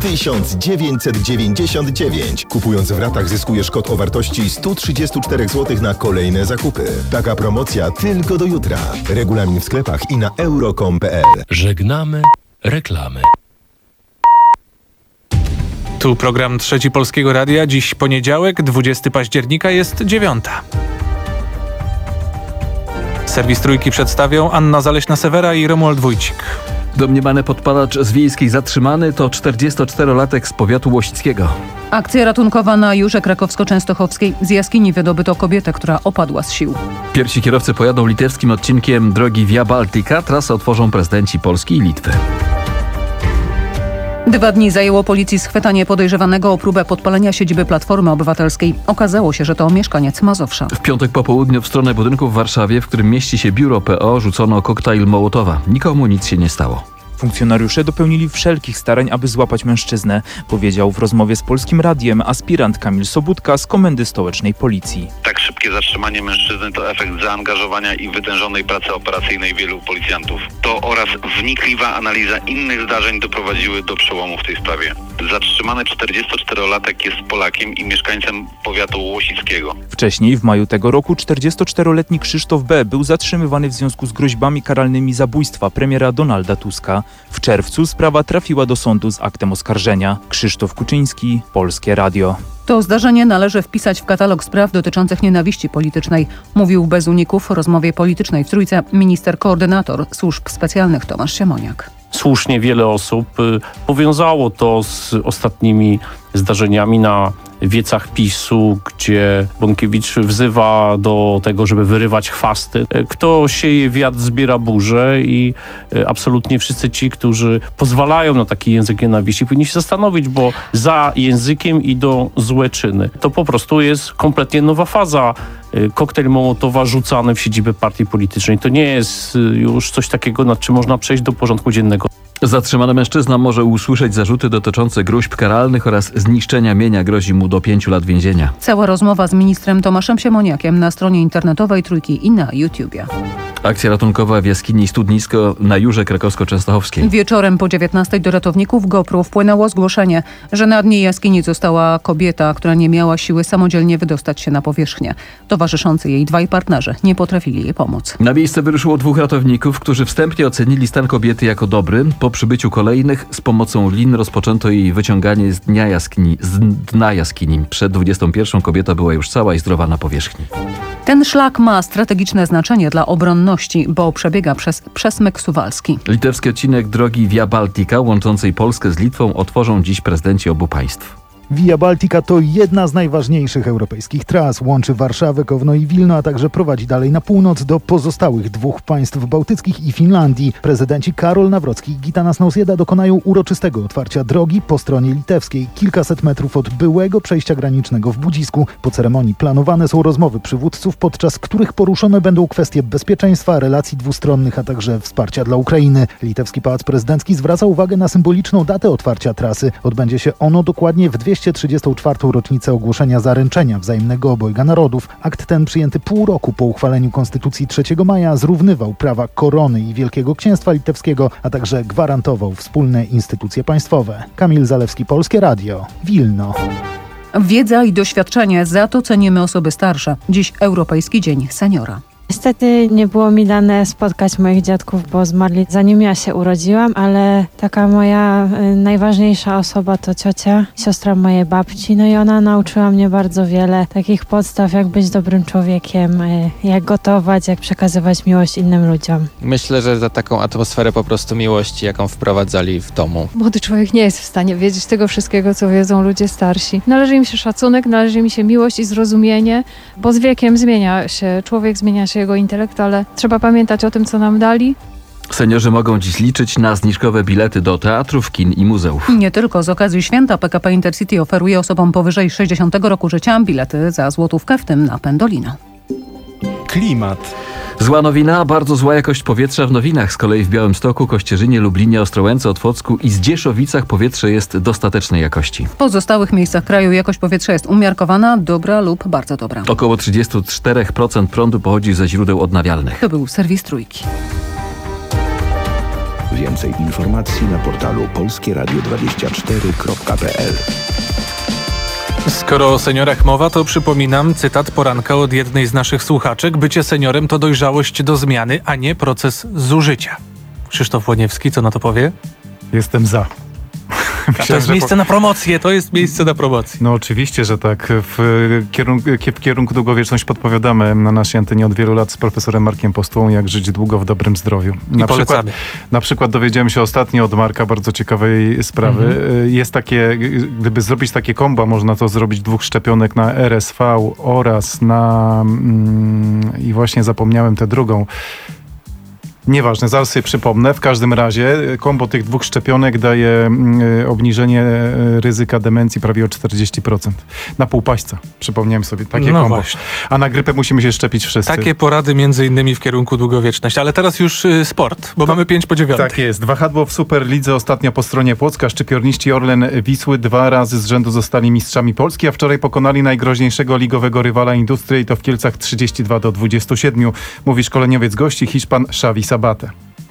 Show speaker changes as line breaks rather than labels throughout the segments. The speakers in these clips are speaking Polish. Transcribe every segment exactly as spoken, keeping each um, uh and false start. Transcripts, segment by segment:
tysiąc dziewięćset dziewięćdziesiąt dziewięć. Kupując w ratach zyskujesz kod o wartości sto trzydzieści cztery złote na kolejne zakupy. Taka promocja tylko do jutra. Regulamin w sklepach i na euro kropka com kropka p l.
Żegnamy reklamy.
Tu program Trzeci Polskiego Radia. Dziś poniedziałek, dwudziestego października, jest dziewiąta. Serwis Trójki przedstawią Anna Zaleśna-Sewera i Romuald Wójcik.
Domniemany podpalacz z Wiejskiej zatrzymany to czterdziestoczterolatek z powiatu łosickiego.
Akcja ratunkowa na Jurze Krakowsko-Częstochowskiej. Z jaskini wydobyto kobietę, która opadła z sił.
Pierwsi kierowcy pojadą litewskim odcinkiem drogi Via Baltica. Trasę otworzą prezydenci Polski i Litwy.
Dwa dni zajęło policji schwytanie podejrzewanego o próbę podpalenia siedziby Platformy Obywatelskiej. Okazało się, że to mieszkaniec Mazowsza.
W piątek po południu w stronę budynku w Warszawie, w którym mieści się biuro P O, rzucono koktajl Mołotowa. Nikomu nic się nie stało.
Funkcjonariusze dopełnili wszelkich starań, aby złapać mężczyznę, powiedział w rozmowie z Polskim Radiem aspirant Kamil Sobudka z Komendy Stołecznej Policji.
Tak szybkie zatrzymanie mężczyzny to efekt zaangażowania i wytężonej pracy operacyjnej wielu policjantów. To oraz wnikliwa analiza innych zdarzeń doprowadziły do przełomu w tej sprawie. Zatrzymany czterdziestoczterolatek jest Polakiem i mieszkańcem powiatu łosickiego.
Wcześniej, w maju tego roku, czterdziestoczteroletni Krzysztof B. był zatrzymywany w związku z groźbami karalnymi zabójstwa premiera Donalda Tuska. W czerwcu sprawa trafiła do sądu z aktem oskarżenia. Krzysztof Kuczyński, Polskie Radio.
To zdarzenie należy wpisać w katalog spraw dotyczących nienawiści politycznej, mówił bez uników w rozmowie politycznej w Trójce minister koordynator służb specjalnych Tomasz Siemoniak.
Słusznie wiele osób powiązało to z ostatnimi zdarzeniami na wiecach PiSu, gdzie Bąkiewicz wzywa do tego, żeby wyrywać chwasty. Kto sieje wiatr, zbiera burzę i absolutnie wszyscy ci, którzy pozwalają na taki język nienawiści, powinni się zastanowić, bo za językiem idą złe czyny. To po prostu jest kompletnie nowa faza. Koktajl Mołotowa rzucany w siedzibę partii politycznej. To nie jest już coś takiego, nad czym można przejść do porządku dziennego.
Zatrzymany mężczyzna może usłyszeć zarzuty dotyczące gróźb karalnych oraz zniszczenia mienia. Grozi mu do pięciu lat więzienia.
Cała rozmowa z ministrem Tomaszem Siemoniakiem na stronie internetowej Trójki i na YouTubie.
Akcja ratunkowa w jaskini Studnisko na Jurze Krakowsko-Częstochowskiej.
Wieczorem po dziewiętnastej do ratowników GoPro wpłynęło zgłoszenie, że na dnie jaskini została kobieta, która nie miała siły samodzielnie wydostać się na powierzchnię. Towarzyszący jej dwaj partnerzy nie potrafili jej pomóc.
Na miejsce wyruszyło dwóch ratowników, którzy wstępnie ocenili stan kobiety jako dobry. Po przybyciu kolejnych z pomocą lin rozpoczęto jej wyciąganie z dnia jaskini, z dna jaskini. Przed dwudziestą pierwszą kobieta była już cała i zdrowa na powierzchni.
Ten szlak ma strategiczne znaczenie dla obronności, bo przebiega przez Przesmyk Suwalski.
Litewski odcinek drogi Via Baltica łączącej Polskę z Litwą otworzą dziś prezydenci obu państw.
Via Baltica to jedna z najważniejszych europejskich tras. Łączy Warszawę, Kowno i Wilno, a także prowadzi dalej na północ do pozostałych dwóch państw bałtyckich i Finlandii. Prezydenci Karol Nawrocki i Gitanas Nausėda dokonają uroczystego otwarcia drogi po stronie litewskiej, kilkaset metrów od byłego przejścia granicznego w Budzisku. Po ceremonii planowane są rozmowy przywódców, podczas których poruszone będą kwestie bezpieczeństwa, relacji dwustronnych, a także wsparcia dla Ukrainy. Litewski Pałac Prezydencki zwraca uwagę na symboliczną datę otwarcia trasy. Odbędzie się ono dokładnie w dwieście trzydziestą czwartą rocznicę ogłoszenia zaręczenia wzajemnego obojga narodów. Akt ten, przyjęty pół roku po uchwaleniu Konstytucji trzeciego maja, zrównywał prawa korony i Wielkiego Księstwa Litewskiego, a także gwarantował wspólne instytucje państwowe. Kamil Zalewski, Polskie Radio, Wilno.
Wiedza i doświadczenie, za to cenimy osoby starsze. Dziś Europejski Dzień Seniora.
Niestety nie było mi dane spotkać moich dziadków, bo zmarli zanim ja się urodziłam, ale taka moja y, najważniejsza osoba to ciocia, siostra mojej babci, no i ona nauczyła mnie bardzo wiele takich podstaw, jak być dobrym człowiekiem, y, jak gotować, jak przekazywać miłość innym ludziom.
Myślę, że za taką atmosferę po prostu miłości, jaką wprowadzali w domu.
Młody człowiek nie jest w stanie wiedzieć tego wszystkiego, co wiedzą ludzie starsi. Należy im się szacunek, należy im się miłość i zrozumienie, bo z wiekiem zmienia się człowiek, zmienia się jego intelekt, ale trzeba pamiętać o tym, co nam dali.
Seniorzy mogą dziś liczyć na zniżkowe bilety do teatrów, kin i muzeów.
Nie tylko z okazji święta P K P Intercity oferuje osobom powyżej sześćdziesiątego roku życia bilety za złotówkę, w tym na Pendolino.
Klimat.
Zła nowina, bardzo zła jakość powietrza w Nowinach. Z kolei w Białymstoku, Kościerzynie, Lublinie, Ostrołęce, Otwocku i Zdzieszowicach powietrze jest dostatecznej jakości.
W pozostałych miejscach kraju jakość powietrza jest umiarkowana, dobra lub bardzo dobra.
Około trzydzieści cztery procent prądu pochodzi ze źródeł odnawialnych.
To był serwis Trójki.
Więcej informacji na portalu polskie radio dwadzieścia cztery kropka p l.
Skoro o seniorach mowa, to przypominam cytat poranka od jednej z naszych słuchaczek. Bycie seniorem to dojrzałość do zmiany, a nie proces zużycia. Krzysztof Łoniewski, co na to powie?
Jestem za.
Myślałem, to jest miejsce po... na promocję, to jest miejsce na promocję.
No oczywiście, że tak. W kierunku, w kierunku długowieczność podpowiadamy na naszej antenie od wielu lat z profesorem Markiem Postułą, jak żyć długo w dobrym zdrowiu.
I na polecamy.
Przykład, na przykład dowiedziałem się ostatnio od Marka bardzo ciekawej sprawy. Mhm. Jest takie, gdyby zrobić takie kombo, można to zrobić dwóch szczepionek na R S V oraz na mm, i właśnie zapomniałem tę drugą. Nieważne, zaraz sobie przypomnę. W każdym razie kombo tych dwóch szczepionek daje y, obniżenie ryzyka demencji prawie o czterdzieści procent. Na pół paśca, przypomniałem sobie. Takie
no
kombo.
Właśnie.
A na grypę musimy się szczepić wszyscy.
Takie porady między innymi w kierunku długowieczności. Ale teraz już y, sport, bo to, mamy pięć po dziewiątej.
Tak jest. Wahadło w Superlidze ostatnio po stronie Płocka. Szczypiorniści Orlen Wisły dwa razy z rzędu zostali mistrzami Polski, a wczoraj pokonali najgroźniejszego ligowego rywala Industrię i to w Kielcach trzydzieści dwa do dwudziestu siedmiu. Mówi szkoleniowiec gości Hiszpan Xavi Sabatę.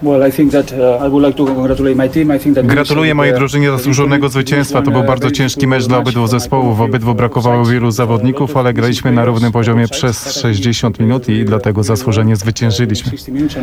Gratuluję mojej drużynie zasłużonego zwycięstwa. To był bardzo ciężki mecz dla obydwu zespołów. W obydwu brakowało wielu zawodników, ale graliśmy na równym poziomie przez sześćdziesiąt minut i dlatego zasłużenie zwyciężyliśmy.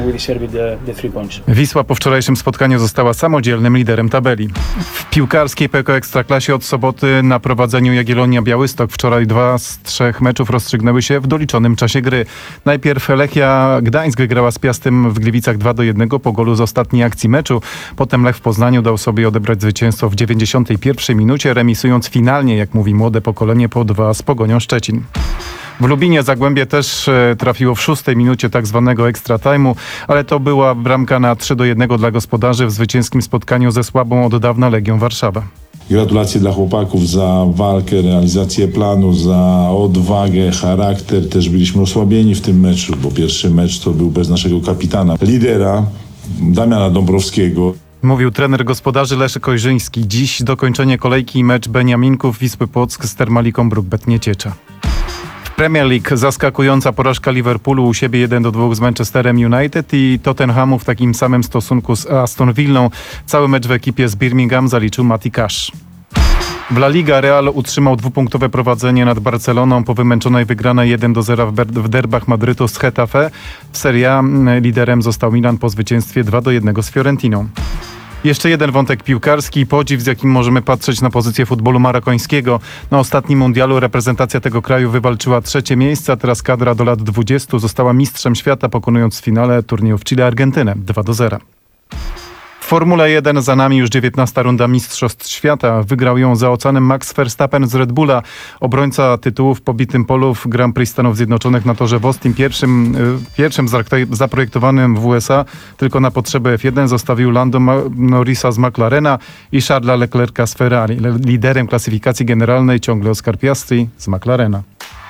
Wisła po wczorajszym spotkaniu została samodzielnym liderem tabeli. W piłkarskiej P K Ekstraklasie od soboty na prowadzeniu Jagiellonia Białystok. Wczoraj dwa z trzech meczów rozstrzygnęły się w doliczonym czasie gry. Najpierw Lechia Gdańsk wygrała z Piastem w Gliwicach dwa do jednego po golu z ostatniej akcji meczu. Potem Lech w Poznaniu dał sobie odebrać zwycięstwo w dziewięćdziesiątej pierwszej minucie, remisując finalnie, jak mówi młode pokolenie, po dwa z Pogonią Szczecin. W Lubinie Zagłębie też e, trafiło w szóstej minucie tak zwanego extra time'u, ale to była bramka na trzy do jednego dla gospodarzy w zwycięskim spotkaniu ze słabą od dawna Legią Warszawa.
Gratulacje dla chłopaków za walkę, realizację planu, za odwagę, charakter. Też byliśmy osłabieni w tym meczu, bo pierwszy mecz to był bez naszego kapitana, lidera Damiana Dąbrowskiego.
Mówił trener gospodarzy Leszek Ojrzyński. Dziś dokończenie kolejki i mecz Beniaminków Wisły Płock z Termaliką Bruk-Bet Nieciecza. W Premier League zaskakująca porażka Liverpoolu u siebie jeden do dwóch z Manchesterem United i Tottenhamu w takim samym stosunku z Aston Villą. Cały mecz w ekipie z Birmingham zaliczył Matty Cash. W La Liga Real utrzymał dwupunktowe prowadzenie nad Barceloną po wymęczonej wygranej jeden do zera w, ber- w derbach Madrytu z Getafe. W Serie A liderem został Milan po zwycięstwie dwa do jednego z Fiorentiną. Jeszcze jeden wątek piłkarski. Podziw, z jakim możemy patrzeć na pozycję futbolu marokańskiego. Na ostatnim mundialu reprezentacja tego kraju wywalczyła trzecie miejsce, a teraz kadra do lat dwudziestu została mistrzem świata, pokonując w finale turnieju w Chile Argentynę dwa do zera. W Formule jeden za nami już dziewiętnasta runda Mistrzostw Świata. Wygrał ją za oceanem Max Verstappen z Red Bulla. Obrońca tytułu w pobitym polu w Grand Prix Stanów Zjednoczonych na torze w Austin, pierwszym, pierwszym zaprojektowanym w U S A tylko na potrzeby F jeden, zostawił Lando Norrisa z McLarena i Charlesa Leclerca z Ferrari. Liderem klasyfikacji generalnej ciągle Oscar Piastri z McLarena.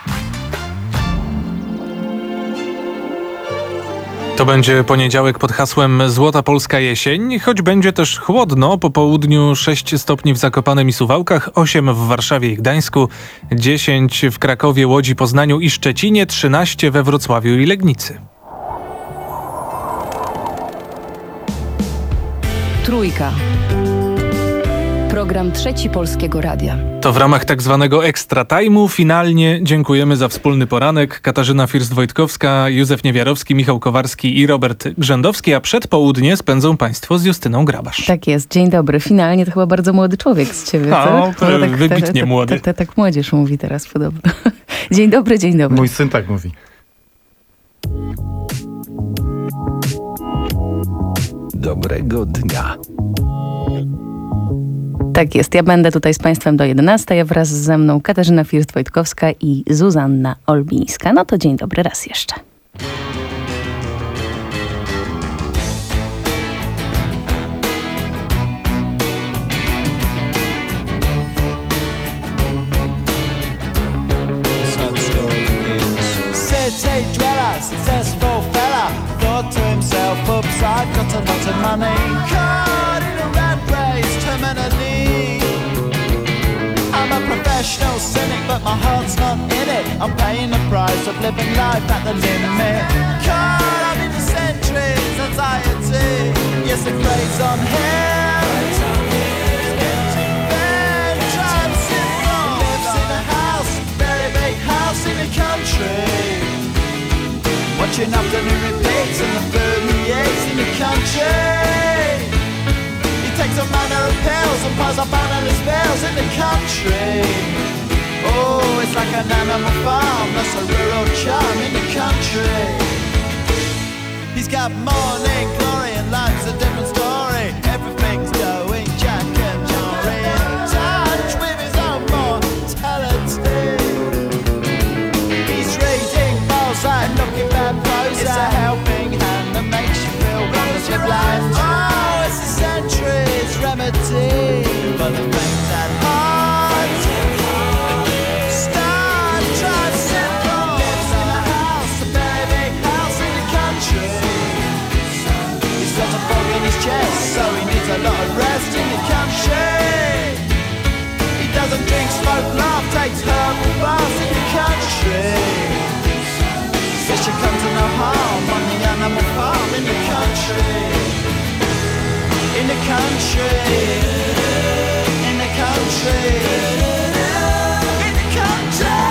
To będzie poniedziałek pod hasłem Złota Polska Jesień, choć będzie też chłodno. Po południu sześć stopni w Zakopanem i Suwałkach, osiem w Warszawie i Gdańsku, dziesięć w Krakowie, Łodzi, Poznaniu i Szczecinie, trzynaście we Wrocławiu i Legnicy.
Trójka. Program Trzeci Polskiego Radia.
To w ramach tak zwanego Extra Time'u finalnie dziękujemy za wspólny poranek. Katarzyna First-Wojtkowska, Józef Niewiarowski, Michał Kowarski i Robert Grzędowski, a przedpołudnie spędzą Państwo z Justyną Grabasz.
Tak jest, dzień dobry. Finalnie to chyba bardzo młody człowiek z ciebie, co?
No, to tak, wybitnie
ta,
młody.
Tak ta, ta, ta, młodzież mówi teraz podobno. Dzień dobry, dzień dobry.
Mój syn tak mówi.
Dobrego dnia.
Tak jest, ja będę tutaj z Państwem do jedenastej, a wraz ze mną Katarzyna First-Wojtkowska i Zuzanna Olbińska. No to dzień dobry raz jeszcze.
City dweller, successful fella, thought to himself, oops, I've got a lot of money. Caught in a rat race, terminally. I'm a professional cynic, but my heart's not in it. I'm paying the price of living life at the limit. Caught up in the centuries and society. Yes, it preys on him. Then drives him wrong. Lives in a house, very big house in the country, watching afternoon repeats and the food he eats in the country. He takes all manner of pills and piles up analyst bills in the country. Oh, it's like an animal farm, that's a rural charm in the country. He's got morning glory and life's a different story. Everything's going Jack and Jory, in touch with his own mortality. He's reading Balzac, looking bad Prozac. It's a helping hand that makes you feel wonderfully blind. Oh, it's a century's remedy for the faint and heart. Star drives syndrome. Lives in a house, a very big house in the country. He's got a fog in his chest, so he needs a lot of rest in the country. He doesn't drink, smoke, laugh, takes herbal baths in the country. Says she comes to no harm on the animal farm in the country. In the country. In the country. In the country.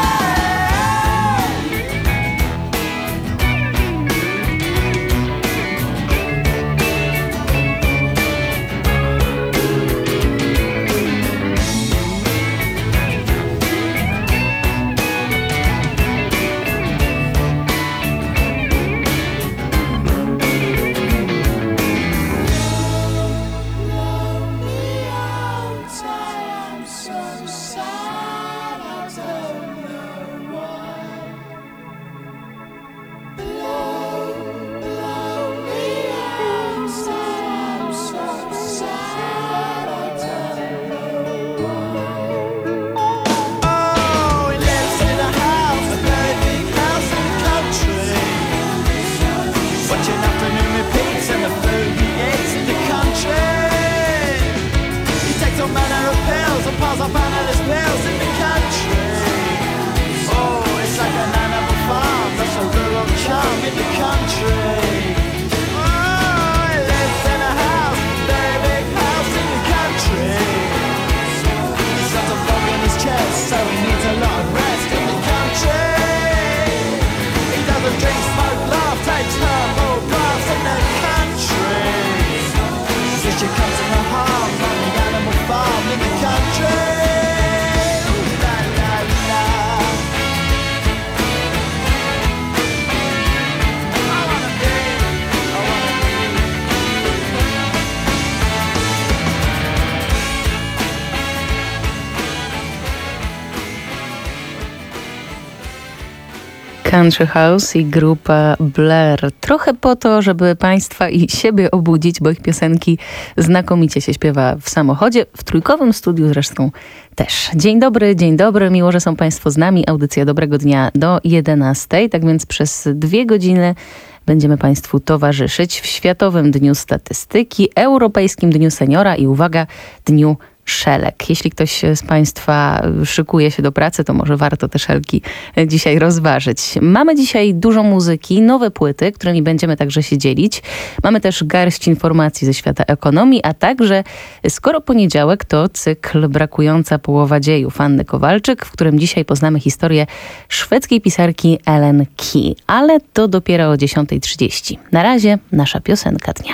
Country House i grupa Blair. Trochę po to, żeby państwa i siebie obudzić, bo ich piosenki znakomicie się śpiewa w samochodzie, w trójkowym studiu zresztą też. Dzień dobry, dzień dobry, miło, że są państwo z nami. Audycja Dobrego Dnia do jedenastej, tak więc przez dwie godziny będziemy państwu towarzyszyć w Światowym Dniu Statystyki, Europejskim Dniu Seniora i uwaga, Dniu Szelek. Jeśli ktoś z państwa szykuje się do pracy, to może warto te szelki dzisiaj rozważyć. Mamy dzisiaj dużo muzyki, nowe płyty, którymi będziemy także się dzielić. Mamy też garść informacji ze świata ekonomii, a także, skoro poniedziałek, to cykl Brakująca połowa dziejów Anny Kowalczyk, w którym dzisiaj poznamy historię szwedzkiej pisarki Ellen Key. Ale to dopiero o dziesiąta trzydzieści. Na razie nasza piosenka dnia.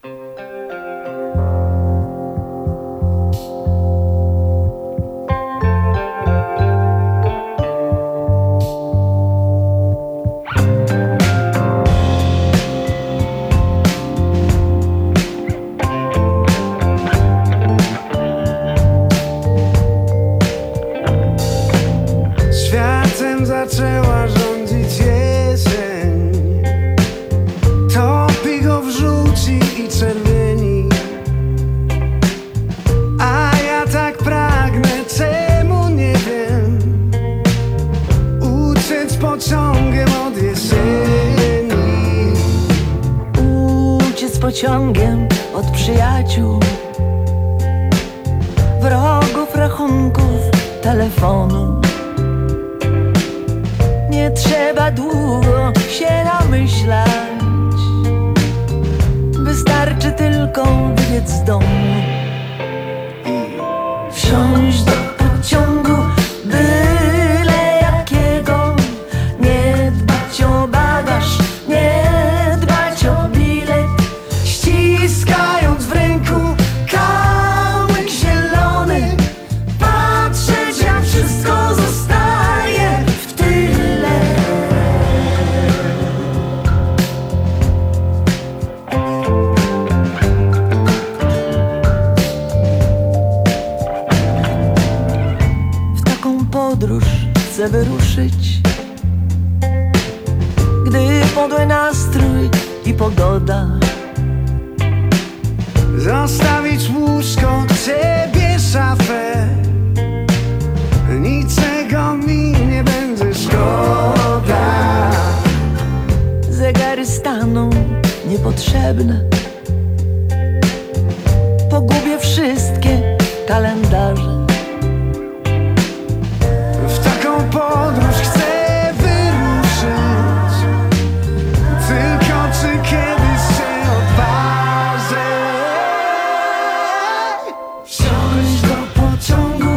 Zaczęła rządzić jesień, topi go w żółci i czerwieni. A ja tak pragnę, czemu nie wiem, uciec pociągiem od jesieni.
Uciec pociągiem od przyjaciół, wrogów, rachunków, telefonu. Nie trzeba długo się namyślać, tylko wybiec z domu i wsiąść do pociągu byle jakiego. Nie dbać o bagaż, nie dbać o bilet, ściskając w ręku kamyk zielony, patrzeć jak wszystko zostaje w tyle. W taką podróż chcę wyruszyć, gdy podły nastrój i pogoda.
Zostawić łóżko, ciebie szafę, niczego mi nie będzie szkoda.
Zegary staną niepotrzebne, pogubię wszystkie kalendarze.
W taką podróż chcę wyruszyć, tylko czy kiedyś się odważę wsiąść do pociągu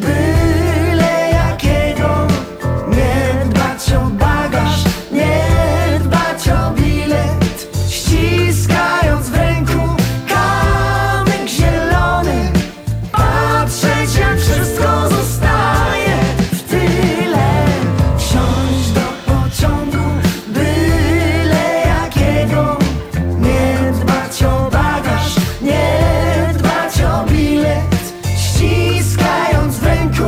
byle jakiego. Nie dbać o bagaż, nie dbać o bilet, ściskając w ręku kamyk zielony, patrzeć jak wszystko zostaje w tyle. Wsiąść do pociągu byle jakiego. Nie dbać o bagaż, nie dbać o bilet, ściskając w ręku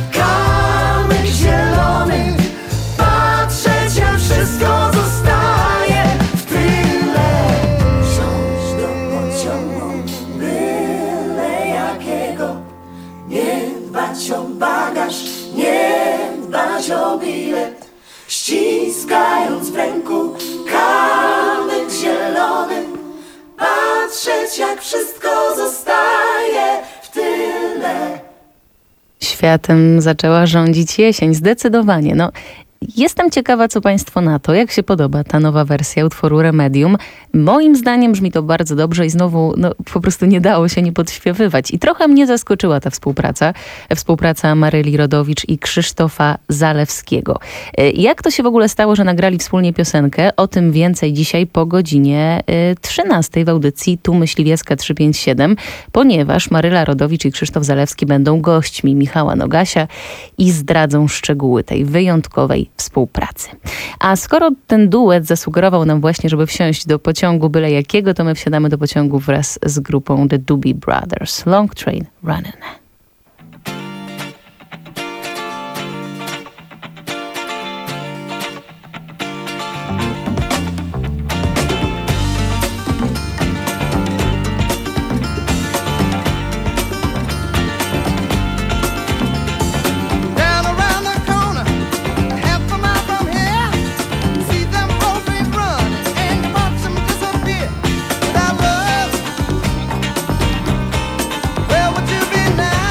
kamyk zielony, patrzeć jak wszystko zostaje w tyle. Wsiąść do pociągu byle jakiego. Nie dbać o bagaż, nie dbać o bilet, ściskając w ręku kamyk zielony, patrzeć jak wszystko zostaje w tyle.
Światem zaczęła rządzić jesień, zdecydowanie. No, jestem ciekawa, co Państwo na to. Jak się podoba ta nowa wersja utworu Remedium? Moim zdaniem brzmi to bardzo dobrze i znowu no, po prostu nie dało się nie podśpiewywać. I trochę mnie zaskoczyła ta współpraca. Współpraca Maryli Rodowicz i Krzysztofa Zalewskiego. Jak to się w ogóle stało, że nagrali wspólnie piosenkę? O tym więcej dzisiaj po godzinie trzynastej w audycji Tu Myśliwieska trzysta pięćdziesiąt siedem, ponieważ Maryla Rodowicz i Krzysztof Zalewski będą gośćmi Michała Nogasia i zdradzą szczegóły tej wyjątkowej współpracy. A skoro ten duet zasugerował nam właśnie, żeby wsiąść do pociągu byle jakiego, to my wsiadamy do pociągu wraz z grupą The Doobie Brothers. Long Train Running.
Where would you be now?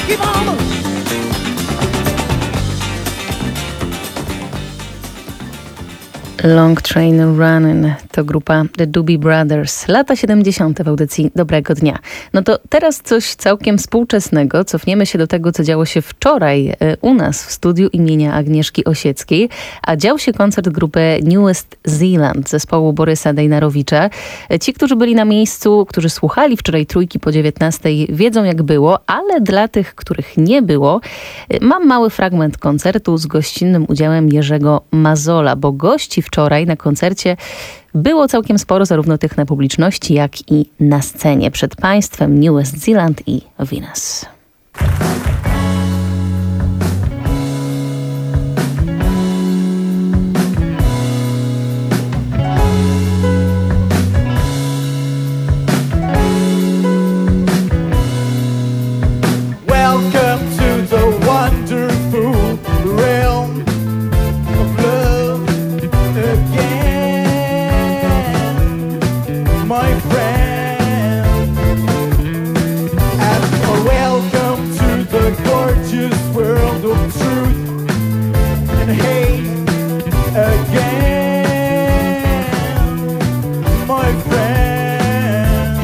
keep on moving.
Long Train Running to grupa The Doobie Brothers, lata siedemdziesiąte w audycji Dobrego Dnia. No to teraz coś całkiem współczesnego. Cofniemy się do tego, co działo się wczoraj u nas w studiu imienia Agnieszki Osieckiej, a dział się koncert grupy Newest Zealand zespołu Borysa Dejnarowicza. Ci, którzy byli na miejscu, którzy słuchali wczoraj Trójki po dziewiętnastej, wiedzą jak było, ale dla tych, których nie było, mam mały fragment koncertu z gościnnym udziałem Jerzego Mazola, bo gości wczoraj na koncercie było całkiem sporo, zarówno tych na publiczności, jak i na scenie. Przed państwem Newest Zealand i Venus.
Welcome to the wonderful realm of love again, my friend. And welcome to the gorgeous world of truth and hate again, my friend.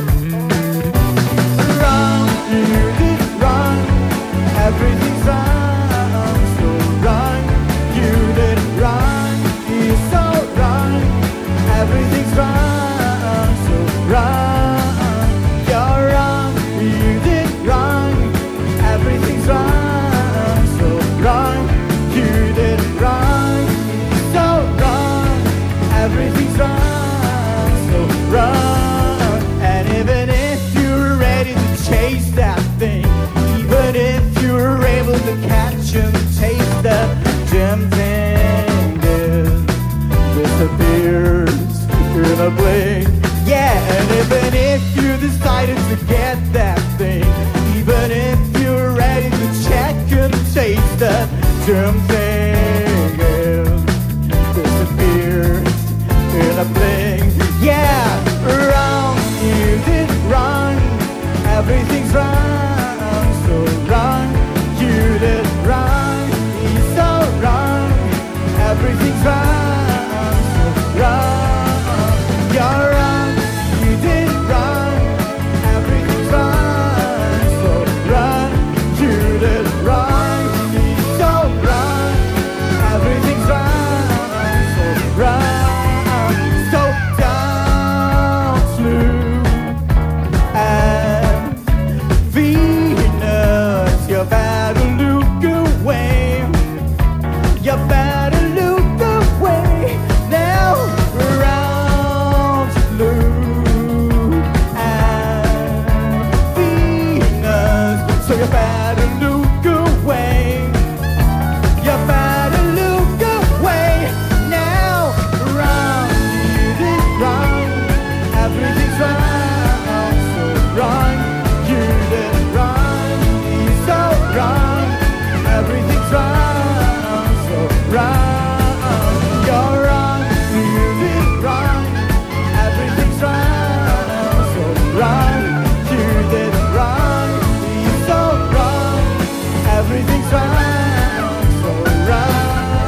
Run, you did run, everything's wrong, so run, you did run, it's so wrong, everything's wrong, so run, you're wrong, you did wrong, everything's wrong, so run, you did wrong, it's so wrong, everything's wrong, so run, and even if you're ready to chase that thing, even if you're able to catch and taste that damn thing, it disappears in a blink. Yeah, and even if you decided to get that thing, even if you're ready to check and taste that damn thing, it disappears in a blink. Yeah, wrong, you did wrong, everything's wrong, so wrong, you did wrong, it's so wrong, everything's wrong, so wrong, you're wrong, you did wrong, everything's wrong, so wrong, you did wrong, it's so wrong, everything's wrong, so wrong, so don't look at Venus, you better look away, you better look away now, around look at Venus, so you better look away, you better look away now, around you did wrong, everything's wrong, so wrong, you did wrong, it's so wrong, everything's wrong, so wrong, you're wrong, you did wrong, everything's wrong, so wrong, you did wrong, it's so wrong, everything's wrong, so wrong.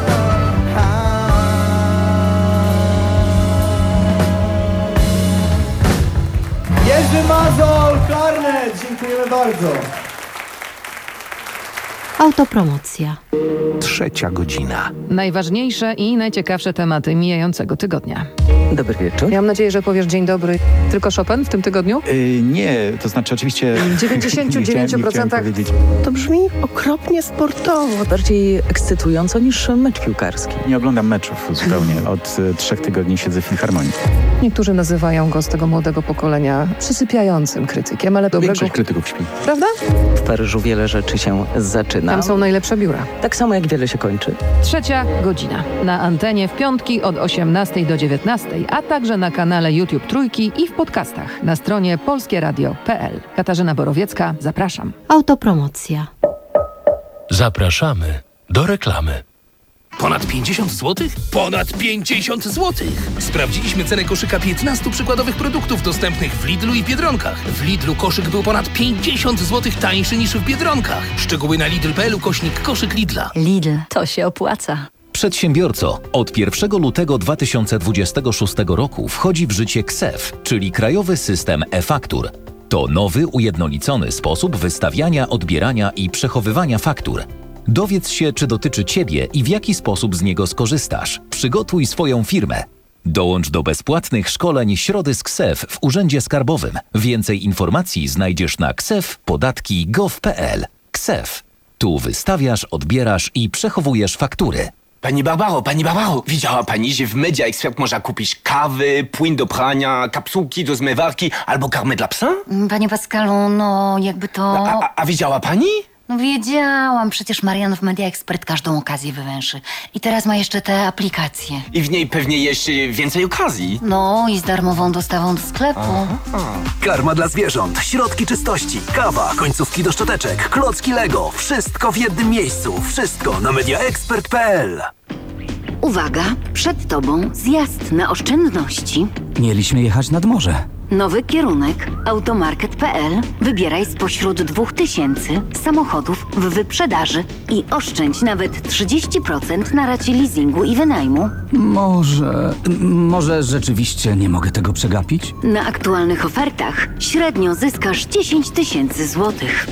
Jerzy Mazol, klarnet, dziękujemy bardzo.
Autopromocja.
Trzecia godzina.
Najważniejsze i najciekawsze tematy mijającego tygodnia.
Dobry wieczór.
Ja mam nadzieję, że powiesz dzień dobry. Tylko Chopin w tym tygodniu?
Yy, nie, to znaczy oczywiście...
W dziewięćdziesięciu dziewięciu procentach
To brzmi okropnie sportowo. Bardziej ekscytująco niż mecz piłkarski. Nie oglądam meczów zupełnie. Od y, trzech tygodni siedzę w Filharmonii.
Niektórzy nazywają go z tego młodego pokolenia przysypiającym krytykiem, ale dobrego...
Większość krytyków śpi.
Prawda?
W Paryżu wiele rzeczy się zaczyna.
Tam są najlepsze biura.
Tak samo jak wiele się kończy.
Trzecia godzina. Na antenie w piątki od osiemnastej do dziewiętnastej, a także na kanale YouTube Trójki i w podcastach na stronie polskie radio kropka p l. Katarzyna Borowiecka, zapraszam.
Autopromocja.
Zapraszamy do reklamy.
Ponad pięćdziesiąt złotych? Ponad pięćdziesiąt złotych! Sprawdziliśmy cenę koszyka piętnastu przykładowych produktów dostępnych w Lidlu i Biedronkach. W Lidlu koszyk był ponad pięćdziesiąt złotych tańszy niż w Biedronkach. Szczegóły na lidl kropka p l ukośnik koszyk Lidla.
Lidl, to się opłaca.
Przedsiębiorco, od pierwszego lutego dwa tysiące dwudziestego szóstego roku wchodzi w życie K S E F, czyli Krajowy System e-Faktur. To nowy, ujednolicony sposób wystawiania, odbierania i przechowywania faktur. Dowiedz się, czy dotyczy Ciebie i w jaki sposób z niego skorzystasz. Przygotuj swoją firmę. Dołącz do bezpłatnych szkoleń Środy z K S E F w Urzędzie Skarbowym. Więcej informacji znajdziesz na ksef podatki kropka gov kropka p l. K S E F. Tu wystawiasz, odbierasz i przechowujesz faktury.
Pani Barbaro, pani Barbaro, widziała pani, że w Media Expert można kupić kawy, płyn do prania, kapsułki do zmywarki albo karmę dla psa?
Panie Pascalu, no jakby to...
A, a, a widziała pani?
No wiedziałam, przecież Marian w Media Expert każdą okazję wywęszy. I teraz ma jeszcze te aplikacje.
I w niej pewnie jeszcze więcej okazji.
No i z darmową dostawą do sklepu.
Aha.
Karma dla zwierząt, środki czystości, kawa, końcówki do szczoteczek, klocki Lego. Wszystko w jednym miejscu. Wszystko na media expert kropka p l.
Uwaga, przed tobą zjazd na oszczędności.
Mieliśmy jechać nad morze.
Nowy kierunek automarket kropka p l. Wybieraj spośród dwóch tysięcy samochodów w wyprzedaży i oszczędź nawet trzydzieści procent na racie leasingu i wynajmu.
Może... może rzeczywiście nie mogę tego przegapić?
Na aktualnych ofertach średnio zyskasz dziesięć tysięcy złotych.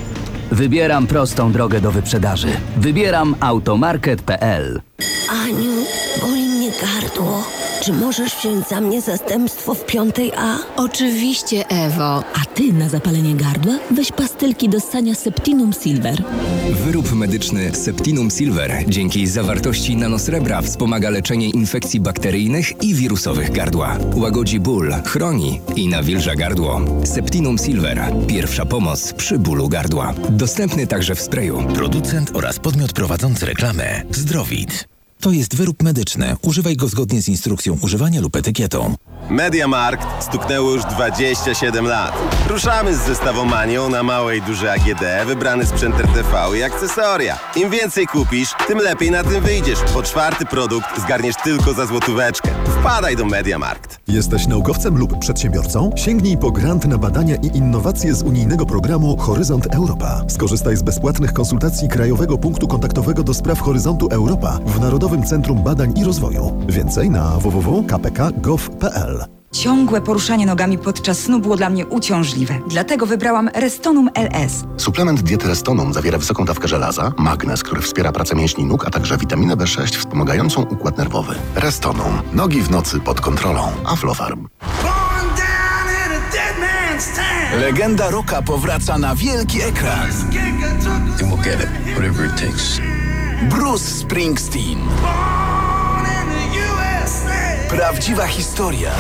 Wybieram prostą drogę do wyprzedaży. Wybieram automarket kropka p l.
Aniu, boli mnie gardło. Czy możesz wziąć za mnie zastępstwo w piątej A?
Oczywiście, Ewo.
A ty na zapalenie gardła weź pastylki do ssania Septinum Silver.
Wyrób medyczny Septinum Silver dzięki zawartości nanosrebra wspomaga leczenie infekcji bakteryjnych i wirusowych gardła. Łagodzi ból, chroni i nawilża gardło. Septinum Silver. Pierwsza pomoc przy bólu gardła. Dostępny także w sprayu.
Producent oraz podmiot prowadzący reklamę Zdrowit. To jest wyrób medyczny. Używaj go zgodnie z instrukcją używania lub etykietą.
MediaMarkt stuknęło już dwadzieścia siedem lat. Ruszamy z zestawomanią na małe i duże A G D, wybrany sprzęt R T V i akcesoria. Im więcej kupisz, tym lepiej na tym wyjdziesz. Po czwarty produkt zgarniesz tylko za złotóweczkę. Wpadaj do MediaMarkt.
Jesteś naukowcem lub przedsiębiorcą? Sięgnij po grant na badania i innowacje z unijnego programu Horyzont Europa. Skorzystaj z bezpłatnych konsultacji Krajowego Punktu Kontaktowego do spraw Horyzontu Europa w Narodowym Centrum Badań i Rozwoju. Więcej na w w w kropka k p k kropka gov kropka p l.
Ciągłe poruszanie nogami podczas snu było dla mnie uciążliwe. Dlatego wybrałam Restonum L S.
Suplement diety Restonum zawiera wysoką dawkę żelaza, magnez, który wspiera pracę mięśni nóg, a także witaminę B sześć wspomagającą układ nerwowy. Restonum. Nogi w nocy pod kontrolą. Aflofarm.
Legenda rocka powraca na wielki ekran. Bruce Springsteen. Prawdziwa historia.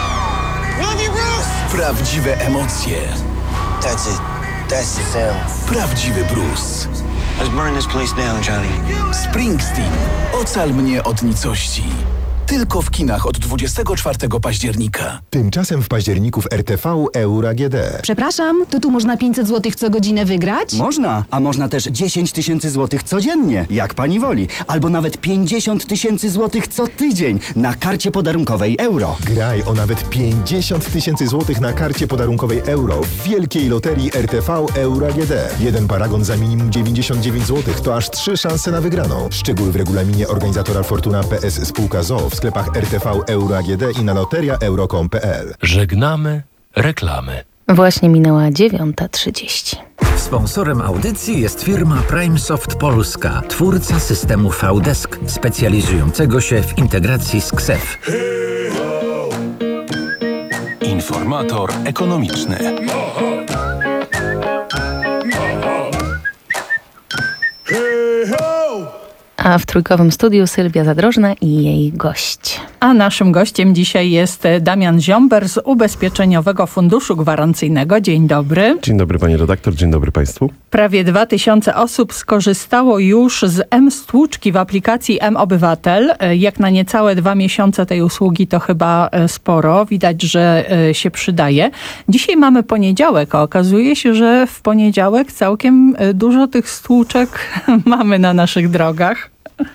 Prawdziwe emocje.
That's it. That's the sound.
Prawdziwy Bruce.
Let's burn this place down, Johnny.
Springsteen. Ocal mnie od nicości. Tylko w kinach od dwudziestego czwartego października.
Tymczasem w październiku w R T V Euro A G D.
Przepraszam, to tu można pięćset złotych co godzinę wygrać?
Można, a można też dziesięć tysięcy złotych codziennie, jak pani woli. Albo nawet pięćdziesiąt tysięcy złotych co tydzień na karcie podarunkowej Euro.
Graj o nawet pięćdziesiąt tysięcy złotych na karcie podarunkowej Euro w wielkiej loterii R T V Euro A G D. Jeden paragon za minimum dziewięćdziesiąt dziewięć złotych to aż trzy szanse na wygraną. Szczegóły w regulaminie organizatora Fortuna P S Spółka Z O O w sklepach R T V Euro A G D i na loteria euro kropka com kropka p l.
Żegnamy reklamy.
Właśnie minęła dziewiąta trzydzieści.
Sponsorem audycji jest firma PrimeSoft Polska, twórca systemu V-Desk, specjalizującego się w integracji z K S E F.
Informator ekonomiczny.
A w trójkowym studiu Sylwia Zadrożna i jej gość.
A naszym gościem dzisiaj jest Damian Ziomber z Ubezpieczeniowego Funduszu Gwarancyjnego. Dzień dobry.
Dzień dobry pani redaktor, dzień dobry państwu.
Prawie dwa tysiące osób skorzystało już z M-Stłuczki w aplikacji M-Obywatel. Jak na niecałe dwa miesiące tej usługi to chyba sporo. Widać, że się przydaje. Dzisiaj mamy poniedziałek, a okazuje się, że w poniedziałek całkiem dużo tych stłuczek mamy na naszych drogach.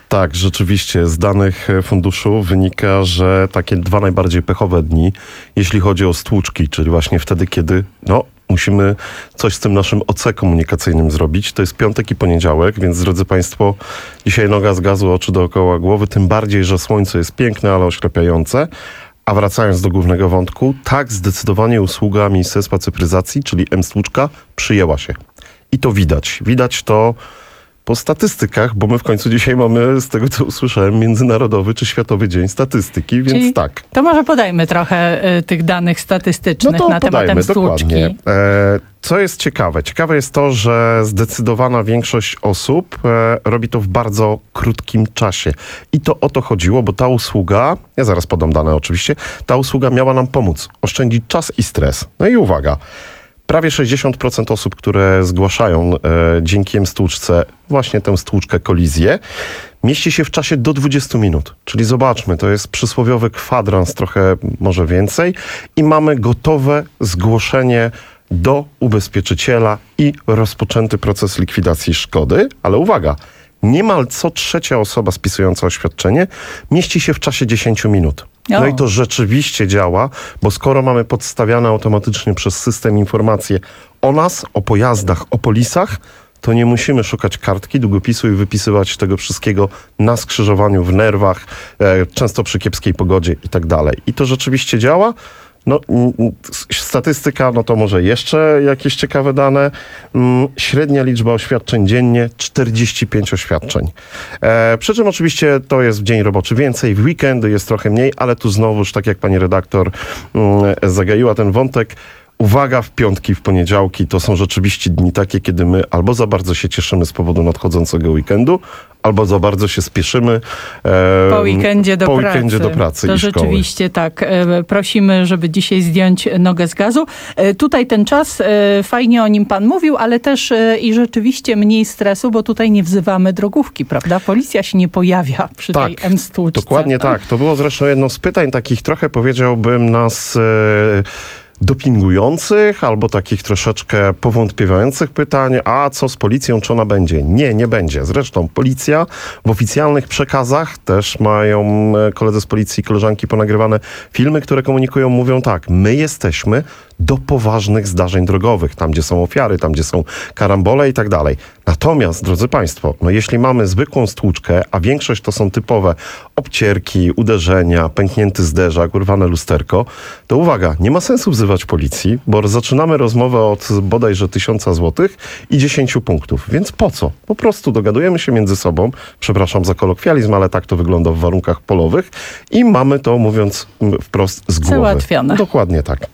Tak, rzeczywiście z danych funduszu wynika, że takie dwa najbardziej pechowe dni, jeśli chodzi o stłuczki, czyli właśnie wtedy, kiedy no, musimy coś z tym naszym O C komunikacyjnym zrobić. To jest piątek i poniedziałek, więc drodzy Państwo, dzisiaj noga z gazu, oczy dookoła głowy, tym bardziej, że słońce jest piękne, ale oślepiające. A wracając do głównego wątku, tak, zdecydowanie usługa Ministerstwa Cyfryzacji, czyli M-Stłuczka, przyjęła się. I to widać. Widać to po statystykach, bo my w końcu dzisiaj mamy, z tego co usłyszałem, Międzynarodowy czy Światowy Dzień Statystyki, więc
Czyli
tak.
To może podajmy trochę y, tych danych statystycznych
no to
na temat
podajmy,
M-Stłuczki.
dokładnie. E, co jest ciekawe? Ciekawe jest to, że zdecydowana większość osób e, robi to w bardzo krótkim czasie. I to o to chodziło, bo ta usługa, ja zaraz podam dane oczywiście, ta usługa miała nam pomóc, oszczędzić czas i stres. No i uwaga. Prawie sześćdziesiąt procent osób, które zgłaszają e, dzięki M-Stłuczce właśnie tę stłuczkę kolizję, mieści się w czasie do dwudziestu minut. Czyli zobaczmy, to jest przysłowiowy kwadrans, trochę może więcej i mamy gotowe zgłoszenie do ubezpieczyciela i rozpoczęty proces likwidacji szkody. Ale uwaga, niemal co trzecia osoba spisująca oświadczenie mieści się w czasie dziesięciu minut. No
O.
i to rzeczywiście działa, bo skoro mamy podstawiane automatycznie przez system informacje o nas, o pojazdach, o polisach, to nie musimy szukać kartki, długopisu i wypisywać tego wszystkiego na skrzyżowaniu, w nerwach, e, często przy kiepskiej pogodzie i tak dalej. I to rzeczywiście działa. No, mm, statystyka, no to może jeszcze jakieś ciekawe dane. Mm, średnia liczba oświadczeń dziennie, czterdzieści pięć oświadczeń. E, przy czym oczywiście to jest w dzień roboczy więcej, w weekendy jest trochę mniej, ale tu znowuż, tak jak pani redaktor mm, zagaiła ten wątek, uwaga, w piątki, w poniedziałki to są rzeczywiście dni takie, kiedy my albo za bardzo się cieszymy z powodu nadchodzącego weekendu, albo za bardzo się spieszymy e,
Po weekendzie do
po
pracy.
Weekendzie do pracy
to
i szkoły.
rzeczywiście tak. E, prosimy, żeby dzisiaj zdjąć nogę z gazu. E, tutaj ten czas, e, fajnie o nim pan mówił, ale też e, i rzeczywiście mniej stresu, bo tutaj nie wzywamy drogówki, prawda? Policja się nie pojawia przy
Tak,
tej M-Stłuczce.
Dokładnie tak. To było zresztą jedno z pytań takich trochę, powiedziałbym, nas... E, dopingujących albo takich troszeczkę powątpiewających pytań, a co z policją, czy ona będzie? Nie, nie będzie. Zresztą policja w oficjalnych przekazach też mają koledzy z policji, koleżanki ponagrywane filmy, które komunikują, mówią tak, my jesteśmy do poważnych zdarzeń drogowych, tam gdzie są ofiary, tam gdzie są karambole i tak dalej. Natomiast, drodzy Państwo, no jeśli mamy zwykłą stłuczkę, a większość to są typowe obcierki, uderzenia, pęknięty zderzak, urwane lusterko, to uwaga, nie ma sensu wzywać policji, bo zaczynamy rozmowę od bodajże tysiąca złotych i dziesięciu punktów. Więc po co? Po prostu dogadujemy się między sobą, przepraszam za kolokwializm, ale tak to wygląda w warunkach polowych i mamy to, mówiąc wprost, z głowy.
Załatwione.
Dokładnie tak.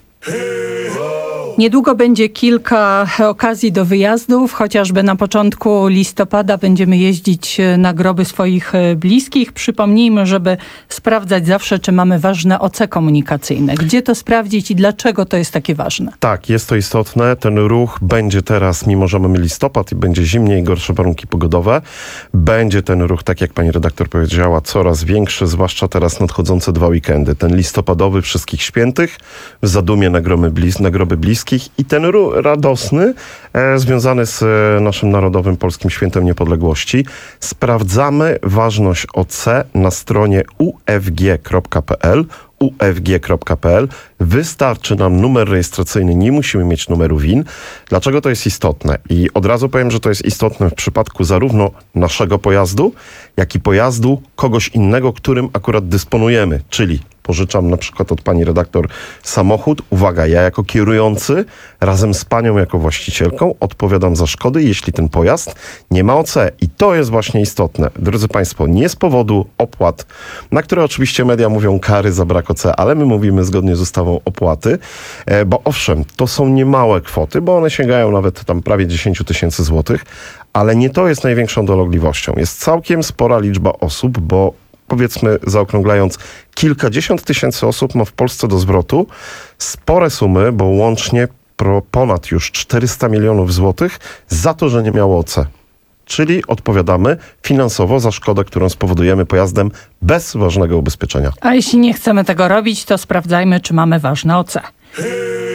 Niedługo będzie kilka okazji do wyjazdów, chociażby na początku listopada będziemy jeździć na groby swoich bliskich. Przypomnijmy, żeby sprawdzać zawsze, czy mamy ważne O C komunikacyjne. Gdzie to sprawdzić i dlaczego to jest takie ważne?
Tak, jest to istotne. Ten ruch będzie teraz, mimo że mamy listopad i będzie zimniej i gorsze warunki pogodowe, będzie ten ruch, tak jak pani redaktor powiedziała, coraz większy, zwłaszcza teraz nadchodzące dwa weekendy. Ten listopadowy Wszystkich Świętych, w zadumie na groby, blis- na groby bliskich i ten ruch radosny, e, związany z e, naszym Narodowym Polskim Świętem Niepodległości. Sprawdzamy ważność O C na stronie u f g kropka p l. u f g kropka p l. Wystarczy nam numer rejestracyjny, nie musimy mieć numeru W I N. Dlaczego to jest istotne? I od razu powiem, że to jest istotne w przypadku zarówno naszego pojazdu, jak i pojazdu kogoś innego, którym akurat dysponujemy, czyli pożyczam na przykład od pani redaktor samochód. Uwaga, ja jako kierujący razem z panią jako właścicielką odpowiadam za szkody, jeśli ten pojazd nie ma O C. I to jest właśnie istotne. Drodzy Państwo, nie z powodu opłat, na które oczywiście media mówią kary za brak O C, ale my mówimy zgodnie z ustawą opłaty, bo owszem, to są niemałe kwoty, bo one sięgają nawet tam prawie dziesięć tysięcy złotych, ale nie to jest największą dolegliwością. Jest całkiem spora liczba osób, bo powiedzmy, zaokrąglając, kilkadziesiąt tysięcy osób ma w Polsce do zwrotu spore sumy, bo łącznie pro ponad już czterysta milionów złotych za to, że nie miało O C. Czyli odpowiadamy finansowo za szkodę, którą spowodujemy pojazdem bez ważnego ubezpieczenia.
A jeśli nie chcemy tego robić, to sprawdzajmy, czy mamy ważne O C.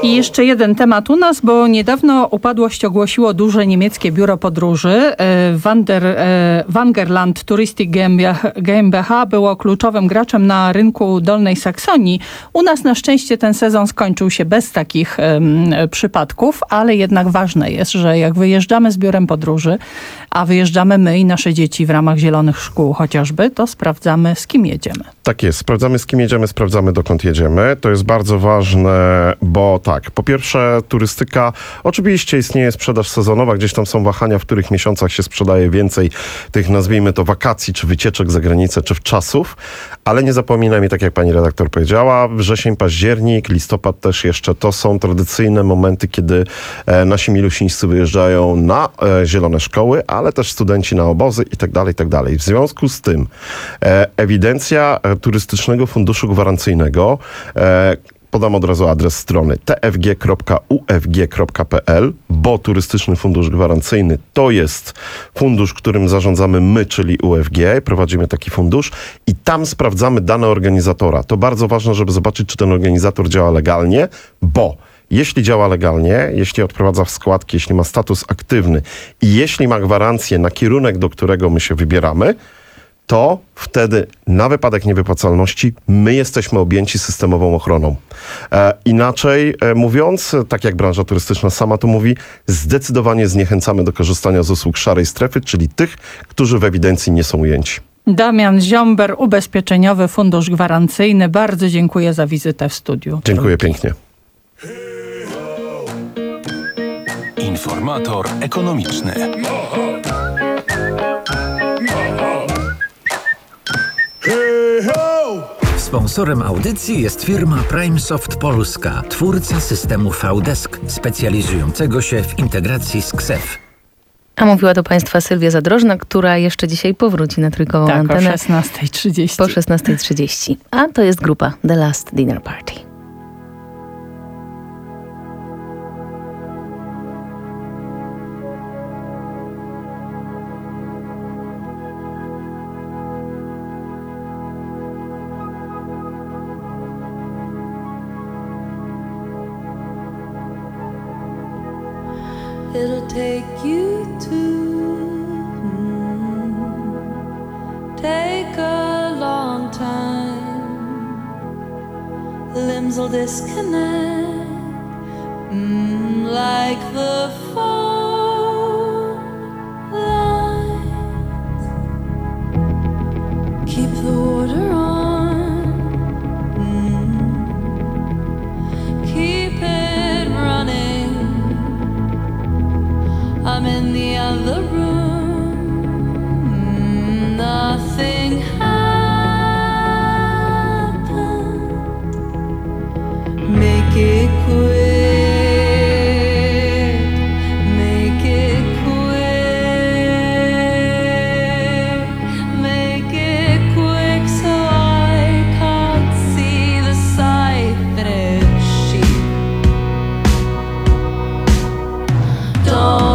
I jeszcze jeden temat u nas, bo niedawno upadłość ogłosiło duże niemieckie biuro podróży. Wander, Wangerland Touristik GmbH było kluczowym graczem na rynku Dolnej Saksonii. U nas na szczęście ten sezon skończył się bez takich um, przypadków, ale jednak ważne jest, że jak wyjeżdżamy z biurem podróży, a wyjeżdżamy my i nasze dzieci w ramach Zielonych Szkół chociażby, to sprawdzamy, z kim jedziemy.
Tak jest, sprawdzamy, z kim jedziemy, sprawdzamy, dokąd jedziemy. To jest bardzo ważne, bo tak, po pierwsze turystyka, oczywiście istnieje sprzedaż sezonowa, gdzieś tam są wahania, w których miesiącach się sprzedaje więcej tych, nazwijmy to, wakacji, czy wycieczek za granicę, czy w czasów, ale nie zapominajmy, tak jak pani redaktor powiedziała, wrzesień, październik, listopad też jeszcze, to są tradycyjne momenty, kiedy e, nasi milusińscy wyjeżdżają na e, zielone szkoły, ale też studenci na obozy i tak dalej, i tak dalej. W związku z tym e, ewidencja e, Turystycznego Funduszu Gwarancyjnego, e, podam od razu adres strony t f g kropka u f g kropka p l, bo Turystyczny Fundusz Gwarancyjny to jest fundusz, którym zarządzamy my, czyli U F G. Prowadzimy taki fundusz i tam sprawdzamy dane organizatora. To bardzo ważne, żeby zobaczyć, czy ten organizator działa legalnie, bo jeśli działa legalnie, jeśli odprowadza składki, jeśli ma status aktywny i jeśli ma gwarancję na kierunek, do którego my się wybieramy, to wtedy na wypadek niewypłacalności my jesteśmy objęci systemową ochroną. E, inaczej e, mówiąc, tak jak branża turystyczna sama to mówi, zdecydowanie zniechęcamy do korzystania z usług szarej strefy, czyli tych, którzy w ewidencji nie są ujęci.
Damian Ziomber, Ubezpieczeniowy Fundusz Gwarancyjny. Bardzo dziękuję za wizytę w studiu.
Dziękuję pięknie.
Informator ekonomiczny.
Sponsorem audycji jest firma PrimeSoft Polska, twórca systemu VDesk, specjalizującego się w integracji z K S E F.
A mówiła do Państwa Sylwia Zadrożna, która jeszcze dzisiaj powróci na trójkową
tak,
antenę.
o szesnastej trzydzieści.
Po szesnastej trzydzieści. A to jest grupa The Last Dinner Party.
It'll take you to mm, take a long time. Limbs will disconnect mm, like the phone lines. Keep the water on. Mm, keep it running. I'm in the other room. Nothing happened. Make it quick. Make it quick. Make it quick so I can't see the siphoned sheet. Don't